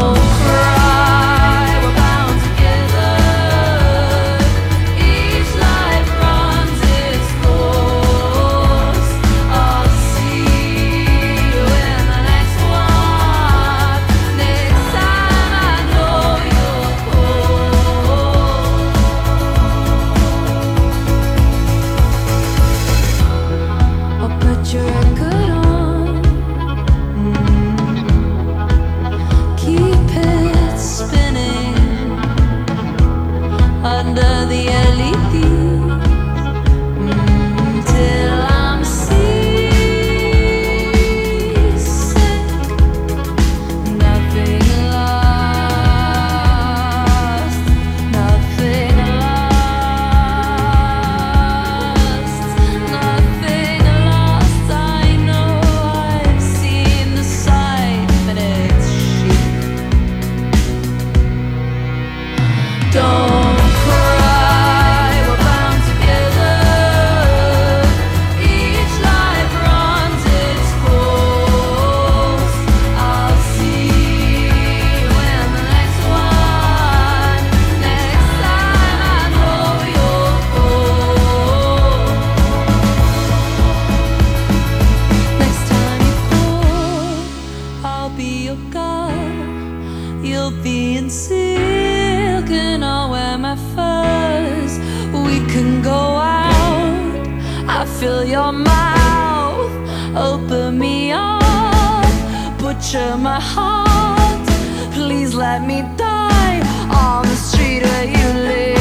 can go out. I feel your mouth open me up, butcher my heart. Please let me die on the street where you live.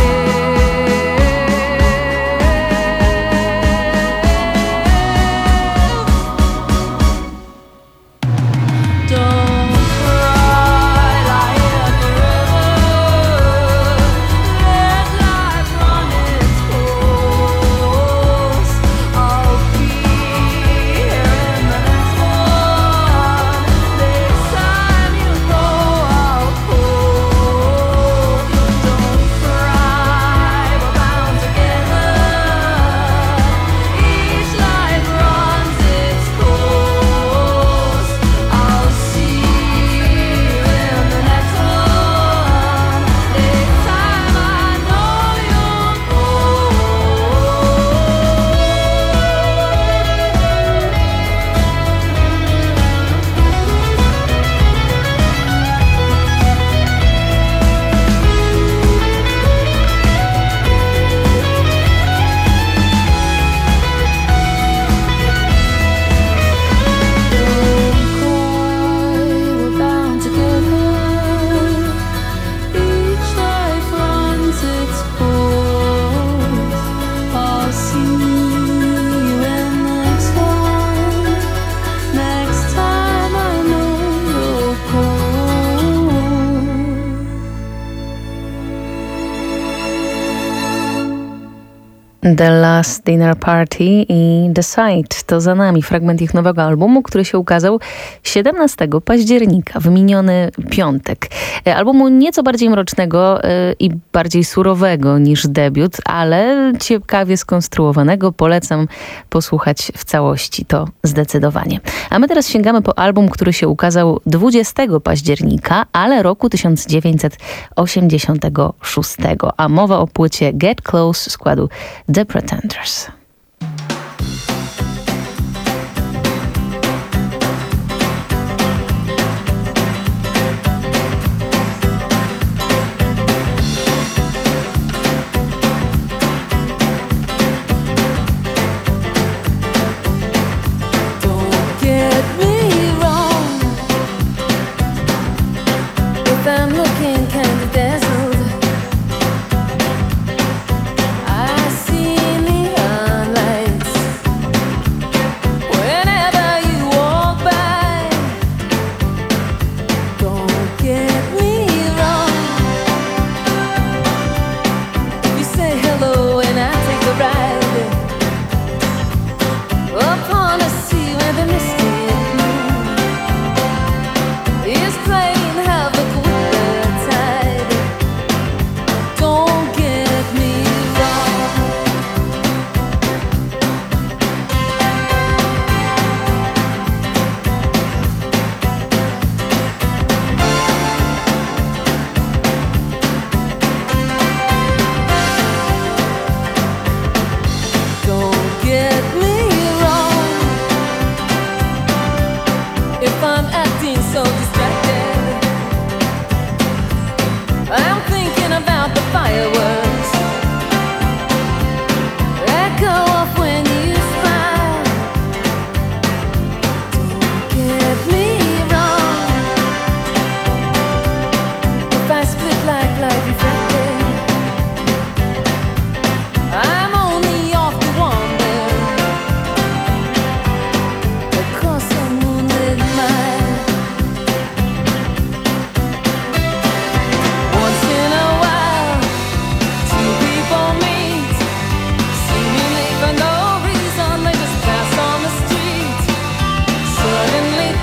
The Last Dinner Party i The Sight to za nami fragment ich nowego albumu, który się ukazał siedemnastego października, w miniony piątek. Albumu nieco bardziej mrocznego i bardziej surowego niż debiut, ale ciekawie skonstruowanego. Polecam posłuchać w całości, to zdecydowanie. A my teraz sięgamy po album, który się ukazał dwudziestego października, ale roku tysiąc dziewięćset osiemdziesiątego szóstego, a mowa o płycie Get Close składu The Pretenders.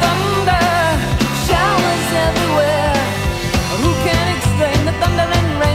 Thunder and rain.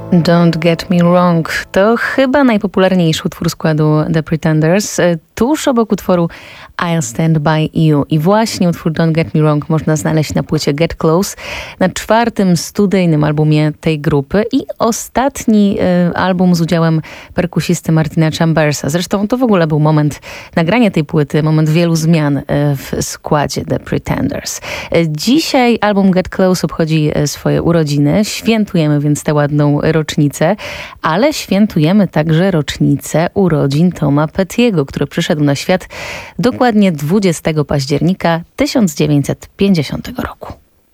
Don't Get Me Wrong to chyba najpopularniejszy utwór składu The Pretenders, tuż obok utworu I'll Stand By You. I właśnie utwór Don't Get Me Wrong można znaleźć na płycie Get Close, na czwartym studyjnym albumie tej grupy i ostatni y, album z udziałem perkusisty Martina Chambersa. Zresztą to w ogóle był moment nagrania tej płyty, moment wielu zmian y, w składzie The Pretenders. Y, dzisiaj album Get Close obchodzi y, swoje urodziny, świętujemy więc tę ładną rocznicę, ale świętujemy także rocznicę urodzin Toma Petty'ego, który przyszedł na świat dokładnie dwudziestego października tysiąc dziewięćset pięćdziesiątego roku.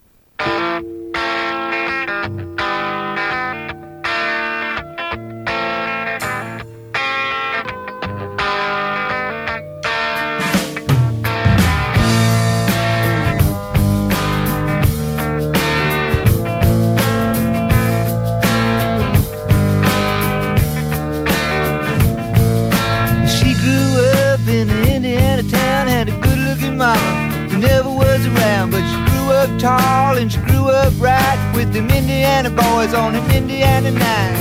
Tall and she grew up right with them Indiana boys on an Indiana night.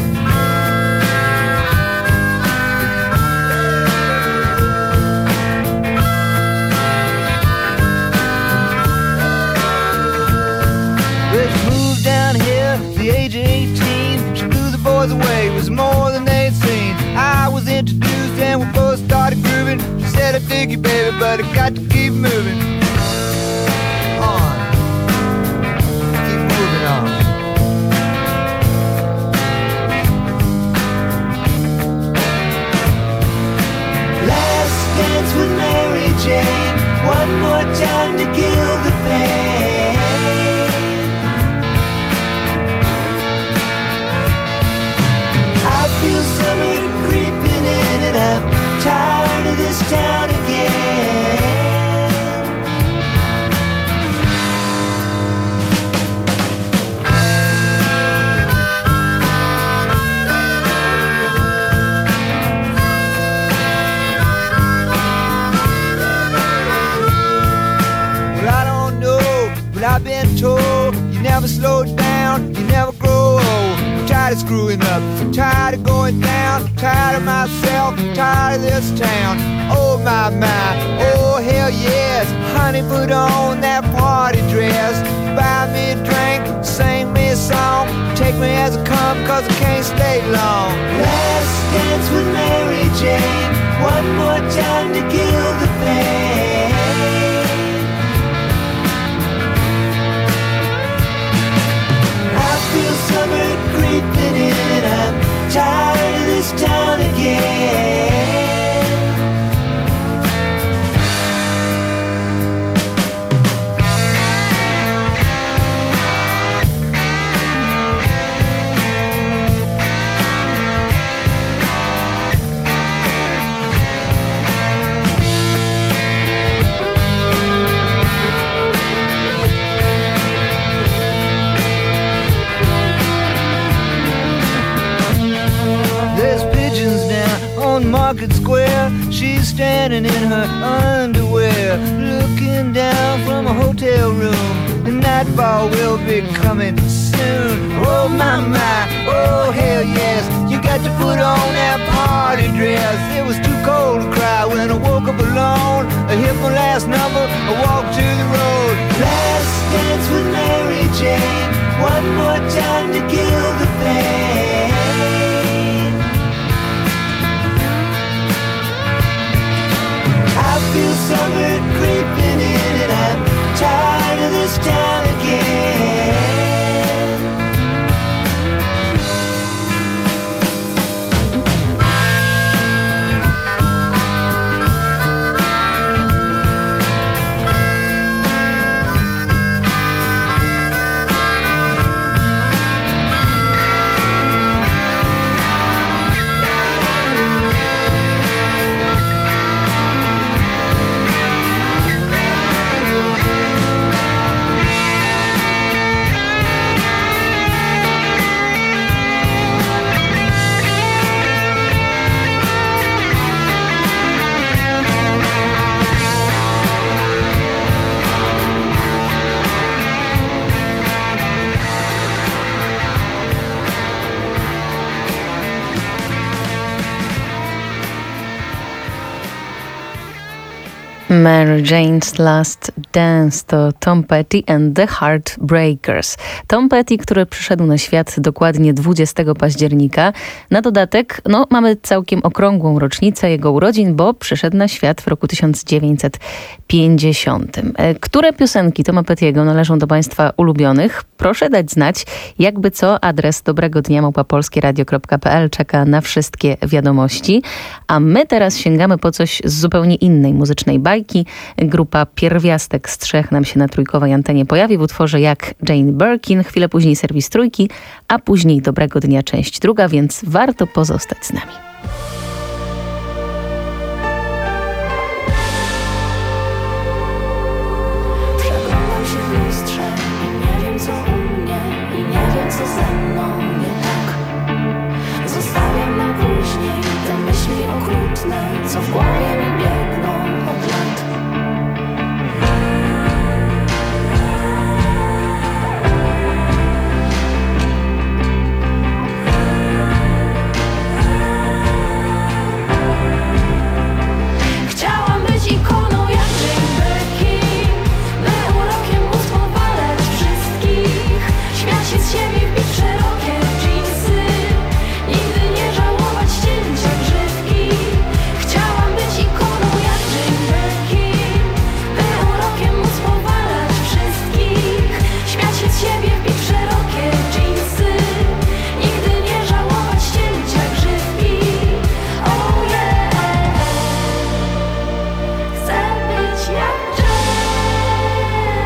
But she moved down here at the age of eighteen. She blew the boys away, it was more than they'd seen. I was introduced and we both started grooving. She said, I dig you, baby, but I got to keep moving on. Dance with Mary Jane, one more time to kill the pain. I feel summer creeping in and I'm tired of this town again. I've been told you never slow down, you never grow old. I'm tired of screwing up, I'm tired of going down, I'm tired of myself, I'm tired of this town. Oh my, my, oh hell yes. Honey, put on that party dress. Buy me a drink, sing me a song. Take me as I come, cause I can't stay long. Last dance with Mary Jane, one more time to kill the pain. I feel summer creeping in and I'm tired of this town again. Market Square, she's standing in her underwear, looking down from a hotel room. The nightfall will be coming soon. Oh my my, oh hell yes. You got to put on that party dress. It was too cold to cry when I woke up alone. I hit my last number, I walked to the road. Last dance with Mary Jane, one more time to kill the pain. I feel summer creeping in and I'm tired of this town again.
Mary Jane's Last Dance to Tom Petty and the Heartbreakers. Tom Petty, który przyszedł na świat dokładnie dwudziestego października. Na dodatek, no, mamy całkiem okrągłą rocznicę jego urodzin, bo przyszedł na świat w roku tysiąc dziewięćset pięćdziesiątym. Które piosenki Toma Petty'ego należą do Państwa ulubionych? Proszę dać znać. Jakby co, adres dobrego dnia małpa polskie radio kropka p l czeka na wszystkie wiadomości. A my teraz sięgamy po coś z zupełnie innej muzycznej bajki. Grupa Pierwiastek z trzech nam się na trójkowej antenie pojawi w utworze Jak Jane Birkin, chwilę później serwis trójki, a później dobrego dnia część druga, więc warto pozostać z nami.
Przeglądam się w lustrze i nie wiem co u mnie i nie wiem co ze mną nie tak. Zostawiam na później te myśli okrutne, co w głowie mi biegną od lat. Chciałam być ikoną jak Jane Birkin, by urokiem móc powalać wszystkich, śmiać się z siebie, wbić w szerokie dżinsy, nigdy nie żałować cięcia grzywki. Chciałam być ikoną jak Jane Birkin, by urokiem móc powalać wszystkich, śmiać się z siebie, wbić w szerokie dżinsy, nigdy nie żałować cięcia grzywki. Oh yeah. Chcę być jak Jane.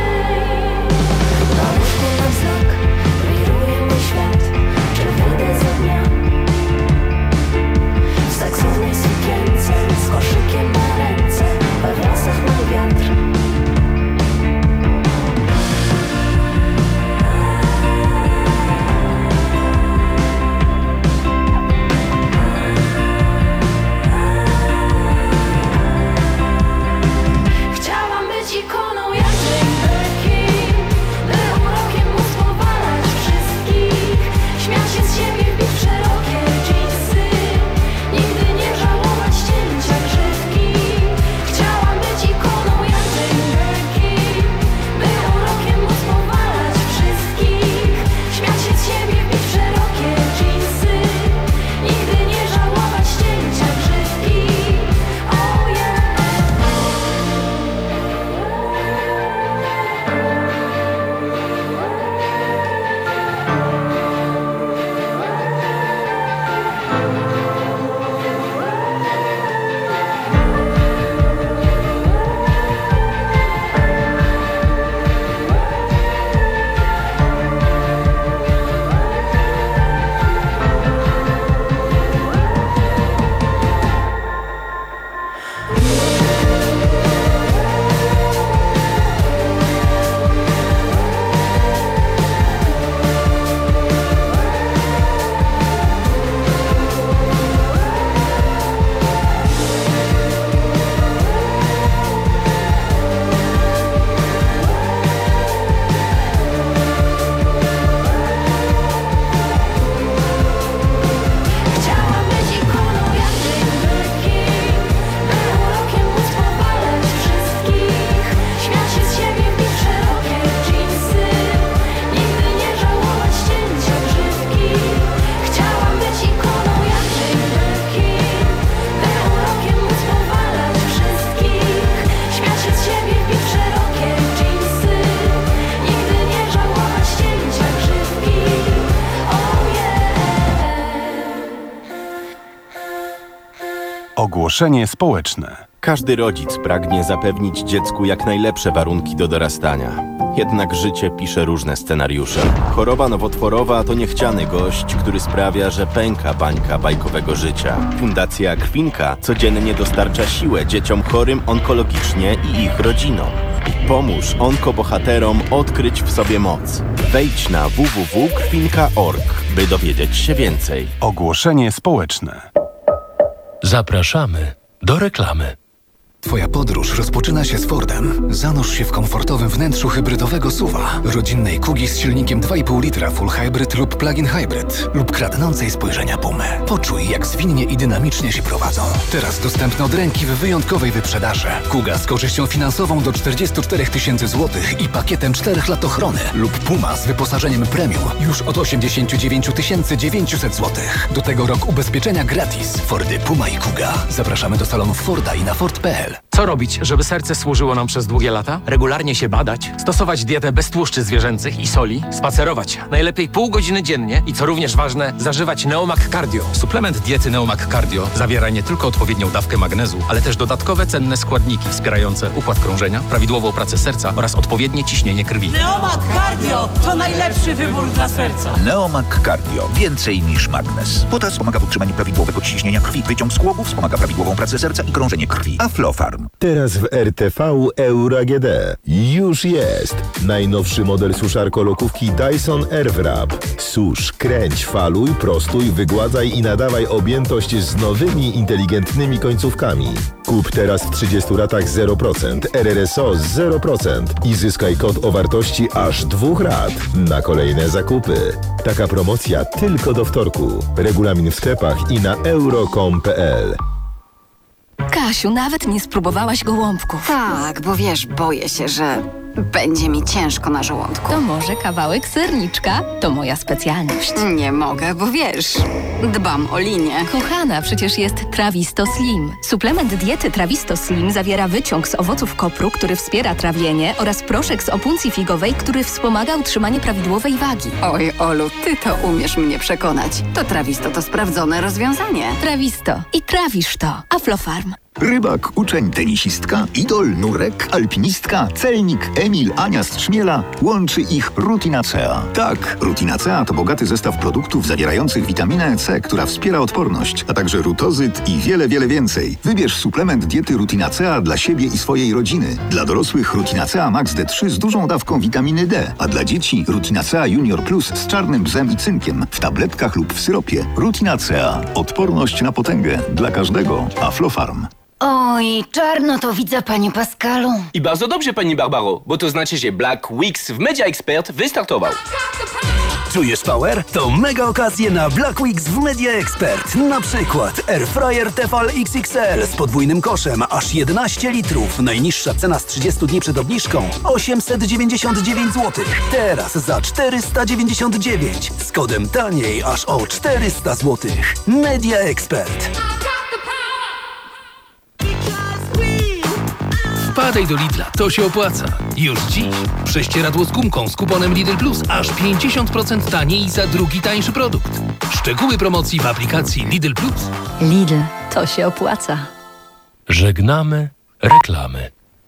Na łóżku na znak wiruje mój świat. Czy wyjdę za dnia w seksownej sukience z koszykiem na ręce, we włosach na wiatr. Chciałam być ikoną jak Jane Birkin, by urokiem móc powalać wszystkich, śmiać się z siebie, wbić w szerokie dżinsy, nigdy nie żałować cięcia grzywki. Chciałam być ikoną jak Jane Birkin, by urokiem móc powalać wszystkich, śmiać się z siebie, wbić w szerokie dżinsy, nigdy nie żałować cięcia grzywki. Oh yeah. Chciałam być ikoną jak Jane Birkin, by urokiem móc powalać wszystkich, śmiać się z siebie, wbić w szerokie dżinsy, nigdy nie żałować cięcia grzywki. Chciałam być ikoną jak Jane Birkin, by urokiem móc powalać wszystkich, śmiać się z siebie, wbić w szerokie dżinsy, nigdy nie żałować cięcia grzywki. Oh yeah.
Ogłoszenie społeczne.
Każdy rodzic pragnie zapewnić dziecku jak najlepsze warunki do dorastania. Jednak życie pisze różne scenariusze. Choroba nowotworowa to niechciany gość, który sprawia, że pęka bańka bajkowego życia. Fundacja Krwinka codziennie dostarcza siłę dzieciom chorym onkologicznie i ich rodzinom. Pomóż onkobohaterom odkryć w sobie moc. Wejdź na w w w kropka krwinka kropka org, by dowiedzieć się więcej.
Ogłoszenie społeczne. Zapraszamy do reklamy.
Twoja podróż rozpoczyna się z Fordem. Zanurz się w komfortowym wnętrzu hybrydowego suwa, rodzinnej Kugi z silnikiem dwa i pół litra full hybrid lub plug-in hybrid lub kradnącej spojrzenia Pumy. Poczuj, jak zwinnie i dynamicznie się prowadzą. Teraz dostępne od ręki w wyjątkowej wyprzedaży. Kuga z korzyścią finansową do czterdzieści cztery tysiące złotych i pakietem czterech lat ochrony lub Puma z wyposażeniem premium już od osiemdziesiąt dziewięć tysięcy dziewięćset złotych. Do tego rok ubezpieczenia gratis. Fordy Puma i Kuga. Zapraszamy do salonów Forda i na Ford kropka p l.
Co robić, żeby serce służyło nam przez długie lata? Regularnie się badać, stosować dietę bez tłuszczy zwierzęcych i soli, spacerować najlepiej pół godziny dziennie i co również ważne, zażywać Neomak Cardio.
Suplement diety Neomak Cardio zawiera nie tylko odpowiednią dawkę magnezu, ale też dodatkowe cenne składniki wspierające układ krążenia, prawidłową pracę serca oraz odpowiednie ciśnienie krwi.
Neomak Cardio to najlepszy wybór dla serca.
Neomak Cardio. Więcej niż magnez. Potas pomaga w utrzymaniu prawidłowego ciśnienia krwi. Wyciąg z kłobów wspomaga prawidłową pracę serca i krążenie krwi. Aflofarm.
Teraz w R T V Euro A G D. Już jest! Najnowszy model suszarko-lokówki Dyson Airwrap. Susz, kręć, faluj, prostuj, wygładzaj i nadawaj objętość z nowymi, inteligentnymi końcówkami. Kup teraz w trzydziestu ratach zero procent, R R S O zero procent i zyskaj kod o wartości aż dwóch rat na kolejne zakupy. Taka promocja tylko do wtorku. Regulamin w sklepach i na euro kropka com kropka p l.
Kasiu, nawet nie spróbowałaś gołąbków.
Tak, bo wiesz, boję się, że będzie mi ciężko na żołądku.
To może kawałek serniczka? To moja specjalność.
Nie mogę, bo wiesz, dbam o linię.
Kochana, przecież jest Trawisto Slim. Suplement diety Trawisto Slim zawiera wyciąg z owoców kopru, który wspiera trawienie, oraz proszek z opuncji figowej, który wspomaga utrzymanie prawidłowej wagi.
Oj, Olu, ty to umiesz mnie przekonać. To Trawisto to sprawdzone rozwiązanie.
Trawisto. I trawisz to. Aflofarm.
Rybak, uczeń, tenisistka, idol, nurek, alpinistka, celnik, Emil, Ania z Trzmiela. Łączy ich Rutinacea. Tak, Rutinacea to bogaty zestaw produktów zawierających witaminę C, która wspiera odporność, a także rutozyt i wiele, wiele więcej. Wybierz suplement diety Rutinacea dla siebie i swojej rodziny. Dla dorosłych Rutinacea Max D trzy z dużą dawką witaminy D, a dla dzieci Rutinacea Junior Plus z czarnym bzem i cynkiem w tabletkach lub w syropie. Rutinacea. Odporność na potęgę. Dla każdego. Aflofarm.
Oj, czarno to widzę, panie Pascalu.
I bardzo dobrze, pani Barbaro, bo to znaczy, że Black Weeks w Media Expert wystartował.
Czujesz power? To mega okazje na Black Weeks w Media Expert. Na przykład Airfryer Tefal X X L z podwójnym koszem, aż jedenaście litrów. Najniższa cena z trzydziestu dni przed obniżką osiemset dziewięćdziesiąt dziewięć złotych. Teraz za czterysta dziewięćdziesiąt dziewięć. Z kodem taniej aż o czterysta złotych. Media Expert.
Wpadaj do Lidla, to się opłaca. Już dziś prześcieradło z gumką z kuponem Lidl Plus aż pięćdziesiąt procent taniej za drugi tańszy produkt. Szczegóły promocji w aplikacji Lidl Plus.
Lidl, to się opłaca.
Żegnamy reklamy.